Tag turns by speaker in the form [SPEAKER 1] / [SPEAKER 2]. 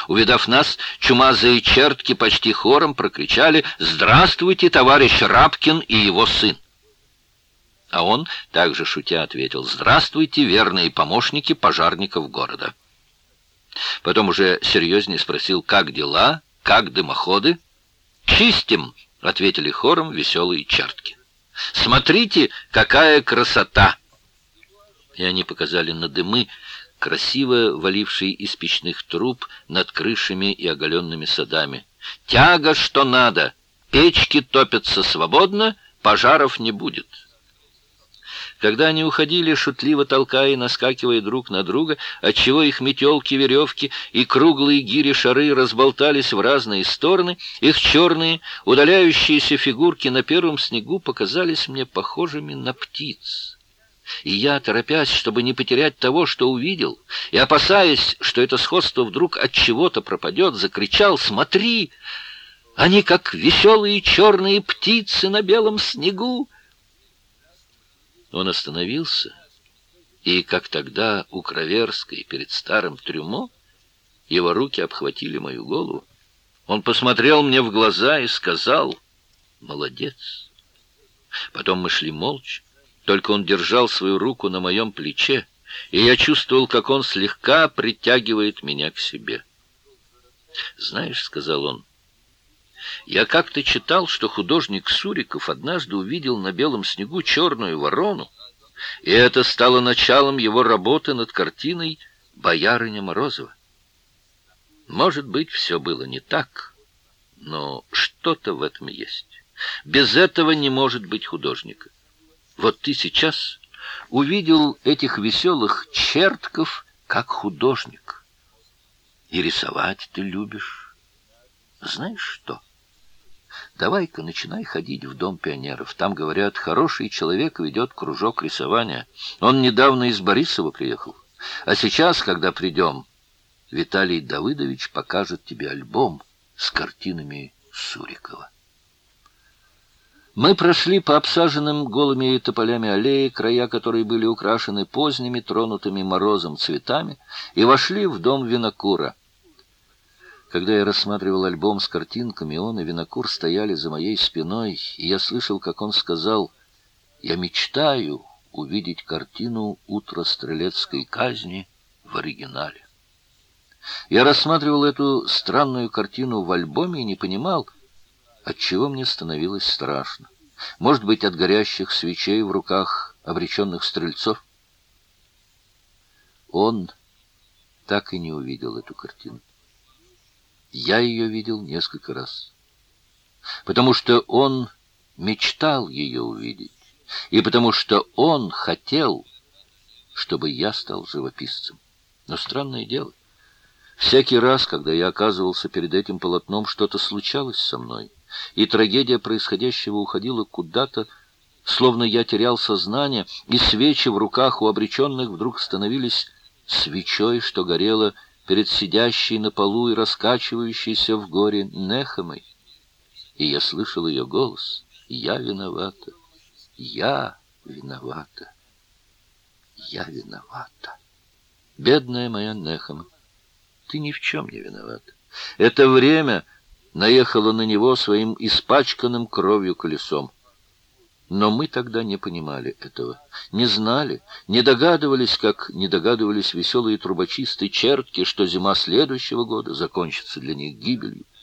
[SPEAKER 1] Увидав нас, чумазые чертки почти хором прокричали: «Здравствуйте, товарищ Рабкин и его сын!» А он, также шутя, ответил: «Здравствуйте, верные помощники пожарников города». Потом уже серьезнее спросил: «Как дела? Как дымоходы?» «Чистим!» — ответили хором веселые чертки. «Смотрите, какая красота!» И они показали на дымы, красиво валившие из печных труб над крышами и оголенными садами. «Тяга, что надо! Печки топятся свободно, пожаров не будет». Когда они уходили, шутливо толкая и наскакивая друг на друга, отчего их метелки, веревки и круглые гири-шары разболтались в разные стороны, их черные, удаляющиеся фигурки на первом снегу показались мне похожими на птиц. И я, торопясь, чтобы не потерять того, что увидел, и опасаясь, что это сходство вдруг от чего-то пропадет, закричал: «Смотри! Они как веселые черные птицы на белом снегу!» Он остановился, и, как тогда у Краверской перед старым трюмо, его руки обхватили мою голову. Он посмотрел мне в глаза и сказал: «Молодец». Потом мы шли молча, только он держал свою руку на моем плече, и я чувствовал, как он слегка притягивает меня к себе. «Знаешь, — сказал он, — я как-то читал, что художник Суриков однажды увидел на белом снегу черную ворону, и это стало началом его работы над картиной «Боярыня Морозова». Может быть, все было не так, но что-то в этом есть. Без этого не может быть художника. Вот ты сейчас увидел этих веселых чертков как художник. И рисовать ты любишь. Знаешь что? Давай-ка начинай ходить в Дом пионеров. Там, говорят, хороший человек ведет кружок рисования. Он недавно из Борисова приехал. А сейчас, когда придем, Виталий Давыдович покажет тебе альбом с картинами Сурикова. Мы прошли по обсаженным голыми тополями аллеи, края которой были украшены поздними, тронутыми морозом цветами, и вошли в дом винокура. Когда я рассматривал альбом с картинками, он и винокур стояли за моей спиной, и я слышал, как он сказал: «Я мечтаю увидеть картину «Утро стрелецкой казни» в оригинале». Я рассматривал эту странную картину в альбоме и не понимал, отчего мне становилось страшно. Может быть, от горящих свечей в руках обреченных стрельцов? Он так и не увидел эту картину. Я ее видел несколько раз, потому что он мечтал ее увидеть, и потому что он хотел, чтобы я стал живописцем. Но странное дело, всякий раз, когда я оказывался перед этим полотном, что-то случалось со мной, и трагедия происходящего уходила куда-то, словно я терял сознание, и свечи в руках у обреченных вдруг становились свечой, что горела перед сидящей на полу и раскачивающейся в горе Нехемой. И я слышал ее голос: «Я виновата, я виновата, я виновата. Бедная моя Нехема, ты ни в чем не виновата. Это время наехало на него своим испачканным кровью колесом». Но мы тогда не понимали этого, не знали, не догадывались, как не догадывались веселые трубочисты чертки, что зима следующего года закончится для них гибелью.